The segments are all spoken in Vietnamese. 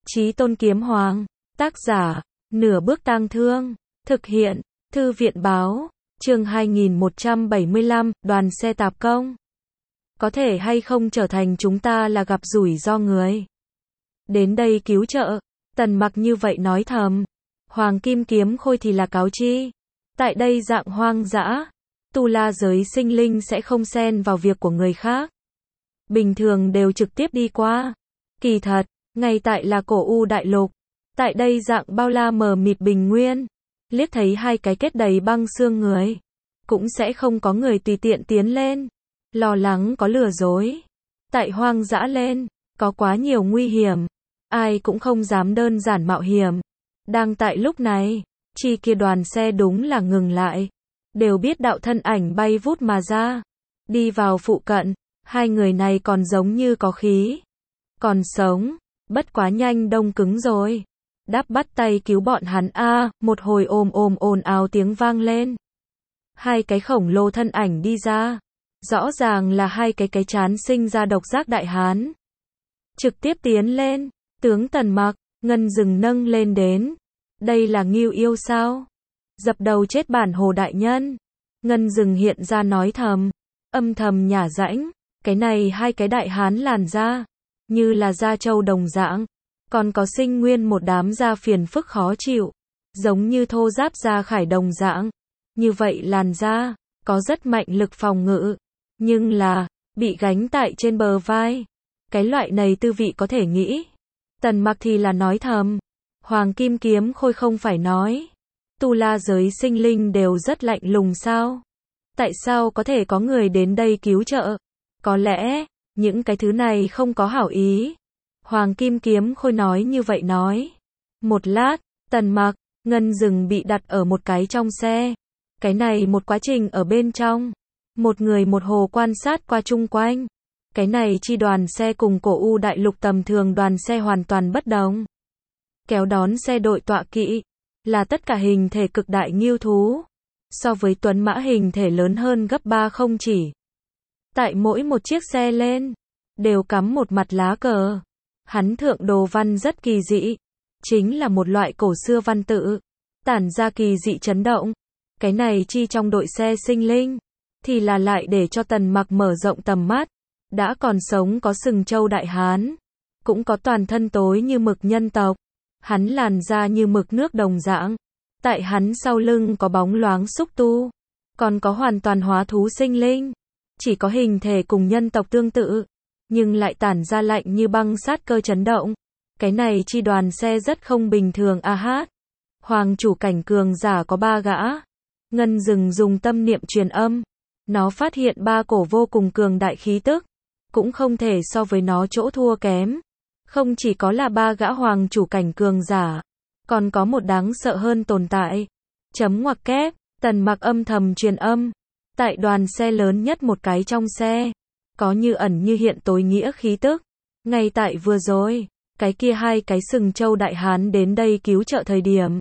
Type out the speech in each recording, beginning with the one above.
Chí Tôn Kiếm Hoàng. Tác giả, Nửa Bước Tang Thương. Thực hiện, Thư viện báo. Chương 2175, đoàn xe tạp công. Có thể hay không trở thành chúng ta là gặp rủi ro người. Đến đây cứu trợ. Tần Mặc như vậy nói thầm. Hoàng Kim Kiếm Khôi thì là cáo chi. Tại đây dạng hoang dã, tu la giới sinh linh sẽ không xen vào việc của người khác. Bình thường đều trực tiếp đi qua. Kỳ thật, ngay tại là cổ u đại lục. Tại đây dạng bao la mờ mịt bình nguyên. Liếc thấy hai cái kết đầy băng xương người. Cũng sẽ không có người tùy tiện tiến lên. Lo lắng có lừa dối. Tại hoang dã lên, có quá nhiều nguy hiểm. Ai cũng không dám đơn giản mạo hiểm. Đang tại lúc này, chi kia đoàn xe đúng là ngừng lại. Đều biết đạo thân ảnh bay vút mà ra. Đi vào phụ cận, hai người này còn giống như có khí. Còn sống, bất quá nhanh đông cứng rồi. Đáp bắt tay cứu bọn hắn a, một hồi ồm ồn ào tiếng vang lên. Hai cái khổng lồ thân ảnh đi ra. Rõ ràng là hai cái chán sinh ra độc giác đại hán. Trực tiếp tiến lên, tướng Tần Mặc, Ngân Dừng nâng lên đến. Đây là Ngưu Yêu sao? Dập đầu chết bản Hồ đại nhân. Ngân Dừng hiện ra nói thầm, âm thầm nhả rãnh, cái này hai cái đại hán làn da, như là da trâu đồng dạng, còn có sinh nguyên một đám da phiền phức khó chịu, giống như thô giáp da khải đồng dạng. Như vậy làn da, có rất mạnh lực phòng ngự, nhưng là, bị gánh tại trên bờ vai. Cái loại này tư vị có thể nghĩ. Tần Mặc thì là nói thầm, Hoàng Kim Kiếm Khôi không phải nói, tu la giới sinh linh đều rất lạnh lùng sao? Tại sao có thể có người đến đây cứu trợ? Có lẽ, những cái thứ này không có hảo ý. Hoàng Kim Kiếm Khôi nói như vậy nói. Một lát, Tần Mặc, Ngân Dừng bị đặt ở một cái trong xe. Cái này một quá trình ở bên trong. Một người một hồ quan sát qua chung quanh. Cái này chi đoàn xe cùng cổ u đại lục tầm thường đoàn xe hoàn toàn bất đồng. Kéo đón xe đội tọa kỵ, là tất cả hình thể cực đại ngưu thú. So với tuấn mã hình thể lớn hơn gấp 3 không chỉ. Tại mỗi một chiếc xe lên, đều cắm một mặt lá cờ. Hắn thượng đồ văn rất kỳ dị. Chính là một loại cổ xưa văn tự. Tản ra kỳ dị chấn động. Cái này chi trong đội xe sinh linh. Thì là lại để cho Tần Mặc mở rộng tầm mắt. Đã còn sống có sừng trâu đại hán. Cũng có toàn thân tối như mực nhân tộc. Hắn làn da như mực nước đồng dạng. Tại hắn sau lưng có bóng loáng xúc tu. Còn có hoàn toàn hóa thú sinh linh. Chỉ có hình thể cùng nhân tộc tương tự. Nhưng lại tản ra lạnh như băng sát cơ chấn động. Cái này chi đoàn xe rất không bình thường a hát. Hoàng chủ cảnh cường giả có 3 gã. Ngân Dừng dùng tâm niệm truyền âm. Nó phát hiện 3 cổ vô cùng cường đại khí tức. Cũng không thể so với nó chỗ thua kém. Không chỉ có là 3 gã hoàng chủ cảnh cường giả. Còn có một đáng sợ hơn tồn tại. Chấm ngoặc kép, Tần Mặc âm thầm truyền âm. Tại đoàn xe lớn nhất một cái trong xe. Có như ẩn như hiện tối nghĩa khí tức. Ngay tại vừa rồi, cái kia hai cái sừng trâu đại hán đến đây cứu trợ thời điểm.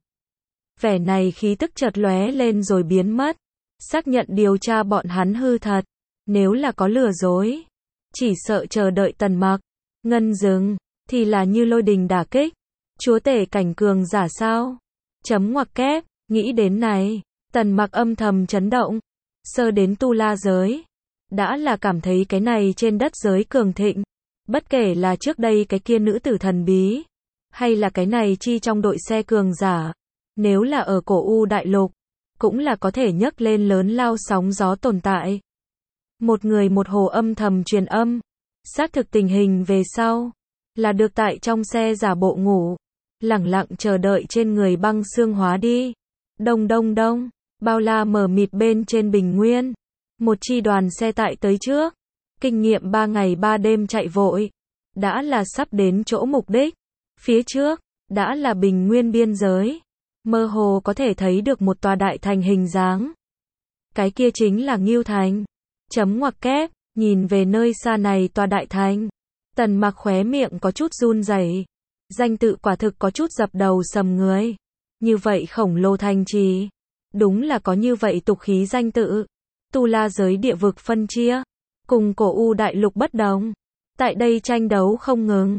Vẻ này khí tức chợt lóe lên rồi biến mất. Xác nhận điều tra bọn hắn hư thật. Nếu là có lừa dối, chỉ sợ chờ đợi Tần Mặc, Ngân Dừng, thì là như lôi đình đả kích. Chúa tể cảnh cường giả sao? Chấm ngoặc kép, nghĩ đến này, Tần Mặc âm thầm chấn động. Sơ đến tu la giới, đã là cảm thấy cái này trên đất giới cường thịnh. Bất kể là trước đây cái kia nữ tử thần bí, hay là cái này chi trong đội xe cường giả. Nếu là ở cổ u đại lục, cũng là có thể nhấc lên lớn lao sóng gió tồn tại. Một người một hồ âm thầm truyền âm. Xác thực tình hình về sau. Là được tại trong xe giả bộ ngủ. Lẳng lặng chờ đợi trên người băng xương hóa đi. Đông đông đông. Bao la mờ mịt bên trên bình nguyên. Một chi đoàn xe tại tới trước. Kinh nghiệm 3 ngày 3 đêm chạy vội. Đã là sắp đến chỗ mục đích. Phía trước, đã là bình nguyên biên giới. Mơ hồ có thể thấy được một tòa đại thành hình dáng. Cái kia chính là Ngưu Thành. Chấm ngoặc kép, nhìn về nơi xa này tòa đại thành. Tần Mặc khóe miệng có chút run rẩy. Danh tự quả thực có chút dập đầu sầm người. Như vậy khổng lồ thành trì. Đúng là có như vậy tục khí danh tự. Tu la giới địa vực phân chia. Cùng cổ u đại lục bất đồng. Tại đây tranh đấu không ngừng.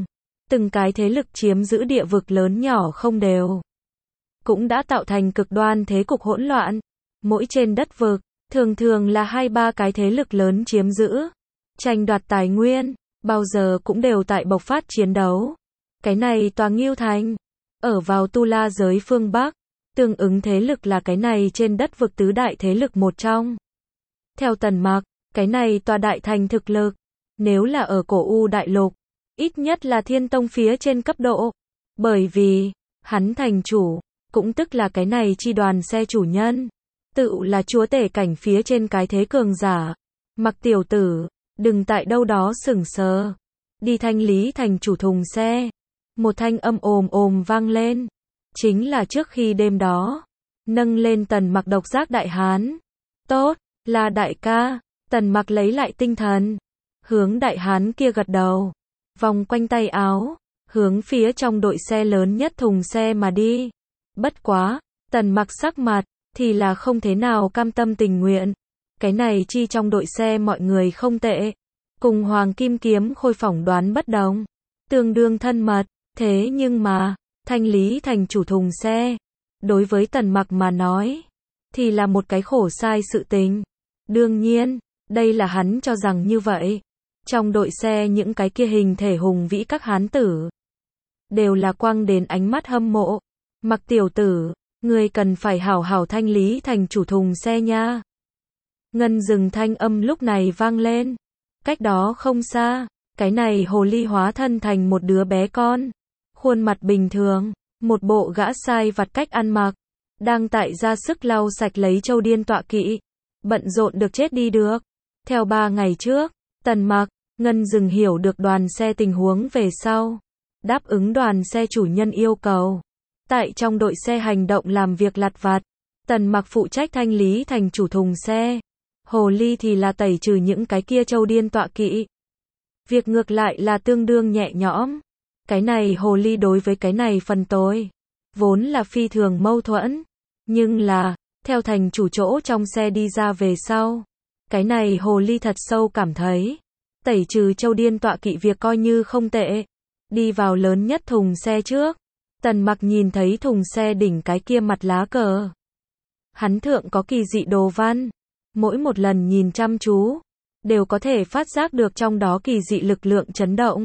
từng cái thế lực chiếm giữ địa vực lớn nhỏ không đều, cũng đã tạo thành cực đoan thế cục hỗn loạn. Mỗi trên đất vực, thường thường là 2-3 cái thế lực lớn chiếm giữ, tranh đoạt tài nguyên, bao giờ cũng đều tại bộc phát chiến đấu. Cái này tòa Ngưu Thành, ở vào Tu La giới phương Bắc, tương ứng thế lực là cái này trên đất vực tứ đại thế lực một trong. Theo Tần Mặc, cái này tòa đại thành thực lực, nếu là ở cổ U đại lục, ít nhất là Thiên Tông phía trên cấp độ. Bởi vì, hắn thành chủ, cũng tức là cái này chi đoàn xe chủ nhân, tự là chúa tể cảnh phía trên cái thế cường giả. Mặc tiểu tử, đừng tại đâu đó sững sờ, đi thanh lý thành chủ thùng xe. Một thanh âm ồm ồm vang lên, chính là trước khi đêm đó, nâng lên Tần Mặc độc giác đại hán. Tốt, là đại ca. Tần Mặc lấy lại tinh thần, hướng đại hán kia gật đầu, vòng quanh tay áo, hướng phía trong đội xe lớn nhất thùng xe mà đi. Bất quá, Tần Mặc sắc mặt, thì là không thế nào cam tâm tình nguyện. Cái này chi trong đội xe mọi người không tệ, cùng Hoàng Kim Kiếm Khôi phỏng đoán bất đồng, tương đương thân mật, thế nhưng mà, thanh lý thành chủ thùng xe, đối với Tần Mặc mà nói, thì là một cái khổ sai sự tình. Đương nhiên, đây là hắn cho rằng như vậy. Trong đội xe những cái kia hình thể hùng vĩ các hán tử, đều là quăng đến ánh mắt hâm mộ. Mặc tiểu tử, ngươi cần phải hảo hảo thanh lý thành chủ thùng xe nha. Ngân Dừng thanh âm lúc này vang lên. Cách đó không xa, cái này hồ ly hóa thân thành một đứa bé con, khuôn mặt bình thường, một bộ gã sai vặt cách ăn mặc, đang tại ra sức lau sạch lấy châu điên tọa kỵ, bận rộn được chết đi được. Theo 3 ngày trước, Tần Mặc, Ngân Dừng hiểu được đoàn xe tình huống về sau, đáp ứng đoàn xe chủ nhân yêu cầu, tại trong đội xe hành động làm việc lặt vặt. Tần Mặc phụ trách thanh lý thành chủ thùng xe, hồ ly thì là tẩy trừ những cái kia châu điên tọa kỵ. Việc ngược lại là tương đương nhẹ nhõm. Cái này hồ ly đối với cái này phần tôi, vốn là phi thường mâu thuẫn. Nhưng là, theo thành chủ chỗ trong xe đi ra về sau, cái này hồ ly thật sâu cảm thấy, tẩy trừ châu điên tọa kỵ việc coi như không tệ. Đi vào lớn nhất thùng xe trước, Tần Mặc nhìn thấy thùng xe đỉnh cái kia mặt lá cờ. Hắn thượng có kỳ dị đồ văn, mỗi một lần nhìn chăm chú, đều có thể phát giác được trong đó kỳ dị lực lượng chấn động.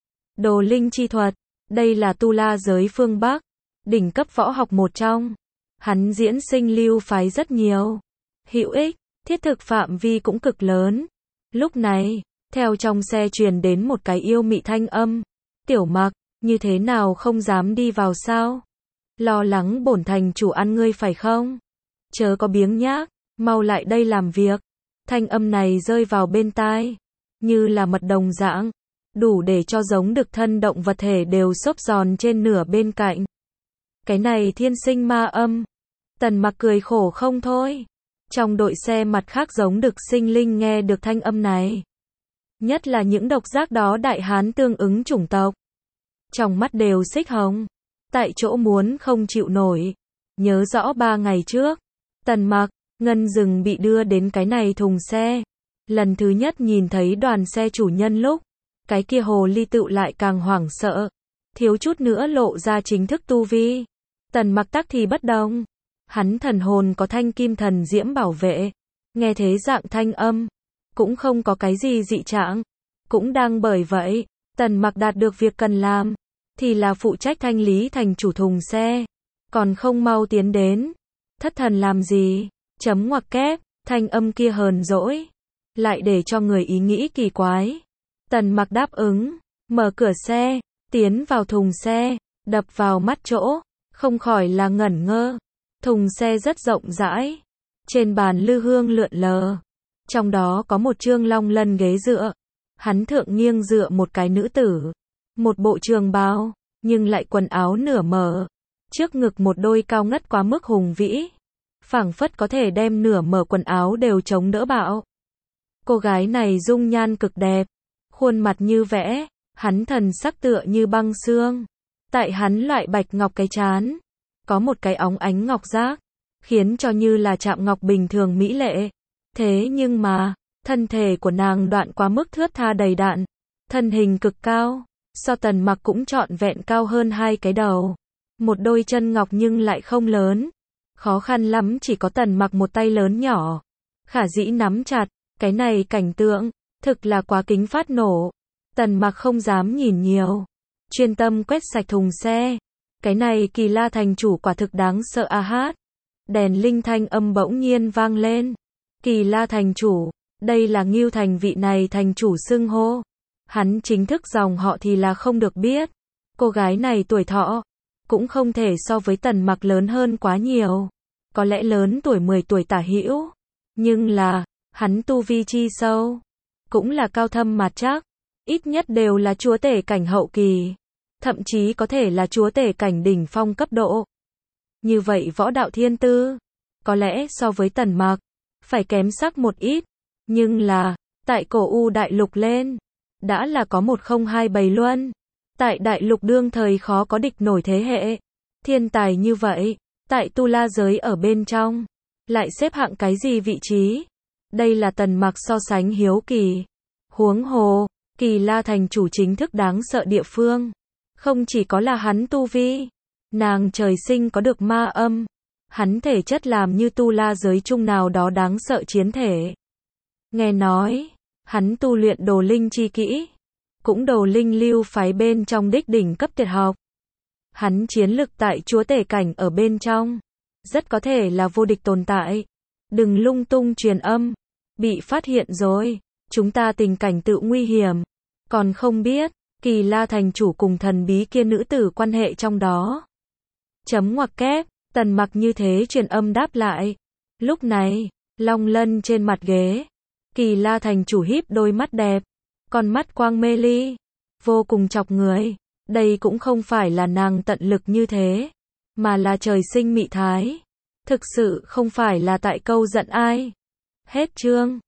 Đồ linh chi thuật, đây là Tu La giới phương Bắc, đỉnh cấp võ học một trong. Hắn diễn sinh lưu phái rất nhiều, hữu ích, thiết thực phạm vi cũng cực lớn. Lúc này, theo trong xe truyền đến một cái yêu mị thanh âm. Tiểu Mặc, như thế nào không dám đi vào sao? Lo lắng bổn thành chủ ăn ngươi phải không? Chớ có biếng nhác, mau lại đây làm việc. Thanh âm này rơi vào bên tai, như là mật đồng dạng, đủ để cho giống đực thân động vật thể đều xốp giòn trên nửa bên cạnh. Cái này thiên sinh ma âm. Tần Mặc cười khổ không thôi. Trong đội xe mặt khác giống đực sinh linh nghe được thanh âm này, nhất là những độc giác đó đại hán tương ứng chủng tộc, trong mắt đều xích hồng, tại chỗ muốn không chịu nổi. Nhớ rõ 3 ngày trước, Tần Mặc, Ngân Dừng bị đưa đến cái này thùng xe. Lần thứ nhất nhìn thấy đoàn xe chủ nhân lúc, cái kia hồ ly tự lại càng hoảng sợ, thiếu chút nữa lộ ra chính thức tu vi. Tần Mặc tắc thì bất đồng, hắn thần hồn có thanh kim thần diễm bảo vệ, nghe thế dạng thanh âm, cũng không có cái gì dị trạng. Cũng đang bởi vậy, Tần Mặc đạt được việc cần làm, thì là phụ trách thanh lý thành chủ thùng xe, còn không mau tiến đến. Thất thần làm gì? Chấm ngoặc kép, thanh âm kia hờn dỗi, lại để cho người ý nghĩ kỳ quái. Tần Mặc đáp ứng, mở cửa xe, tiến vào thùng xe, đập vào mắt chỗ, không khỏi là ngẩn ngơ. Thùng xe rất rộng rãi, trên bàn lư hương lượn lờ, trong đó có một chương long lân ghế dựa, hắn thượng nghiêng dựa một cái nữ tử, một bộ trường bào, nhưng lại quần áo nửa mở, trước ngực một đôi cao ngất quá mức hùng vĩ, phảng phất có thể đem nửa mở quần áo đều chống đỡ bạo. Cô gái này dung nhan cực đẹp, khuôn mặt như vẽ, hắn thần sắc tựa như băng xương. Tại hắn loại bạch ngọc cái trán, có một cái óng ánh ngọc giác, khiến cho như là chạm ngọc bình thường mỹ lệ. Thế nhưng mà, thân thể của nàng đoạn quá mức thướt tha đầy đặn, thân hình cực cao, so Tần Mặc cũng trọn vẹn cao hơn 2 cái đầu. Một đôi chân ngọc nhưng lại không lớn. Khó khăn lắm chỉ có Tần Mặc một tay lớn nhỏ. Khả dĩ nắm chặt, cái này cảnh tượng, thực là quá kính phát nổ. Tần Mặc không dám nhìn nhiều. Chuyên tâm quét sạch thùng xe. Cái này Kỳ La thành chủ quả thực đáng sợ a hát. Đèn linh thanh âm bỗng nhiên vang lên. Kỳ La thành chủ, đây là Ngưu Thành vị này thành chủ xưng hô. Hắn chính thức dòng họ thì là không được biết. Cô gái này tuổi thọ cũng không thể so với Tần Mặc lớn hơn quá nhiều. Có lẽ lớn tuổi 10 tuổi tả hữu. Nhưng là, hắn tu vi chi sâu. Cũng là cao thâm mạt chắc. Ít nhất đều là chúa tể cảnh hậu kỳ. Thậm chí có thể là chúa tể cảnh đỉnh phong cấp độ. Như vậy võ đạo thiên tư, có lẽ so với Tần Mặc, phải kém sắc một ít. Nhưng là, tại cổ U đại lục lên, đã là có 1027 luân. Tại đại lục đương thời khó có địch nổi thế hệ. Thiên tài như vậy, tại tu la giới ở bên trong, lại xếp hạng cái gì vị trí? Đây là Tần Mặc so sánh hiếu kỳ. Huống hồ, Kỳ La thành chủ chính thức đáng sợ địa phương. Không chỉ có là hắn tu vi, nàng trời sinh có được ma âm. Hắn thể chất làm như tu la giới chung nào đó đáng sợ chiến thể. Nghe nói, hắn tu luyện đồ linh chi kỹ. Cũng đồ linh lưu phái bên trong đích đỉnh cấp tuyệt học. Hắn chiến lực tại chúa tể cảnh ở bên trong. Rất có thể là vô địch tồn tại. Đừng lung tung truyền âm. Bị phát hiện rồi. Chúng ta tình cảnh tự nguy hiểm. Còn không biết, Kỳ La thành chủ cùng thần bí kia nữ tử quan hệ trong đó. Chấm ngoặc kép, Tần Mặc như thế truyền âm đáp lại. Lúc này, long lân trên mặt ghế. Kỳ La thành chủ híp đôi mắt đẹp. Con mắt quang mê ly. Vô cùng chọc người. Đây cũng không phải là nàng tận lực như thế. Mà là trời sinh mị thái. Thực sự không phải là tại câu giận ai. Hết chương.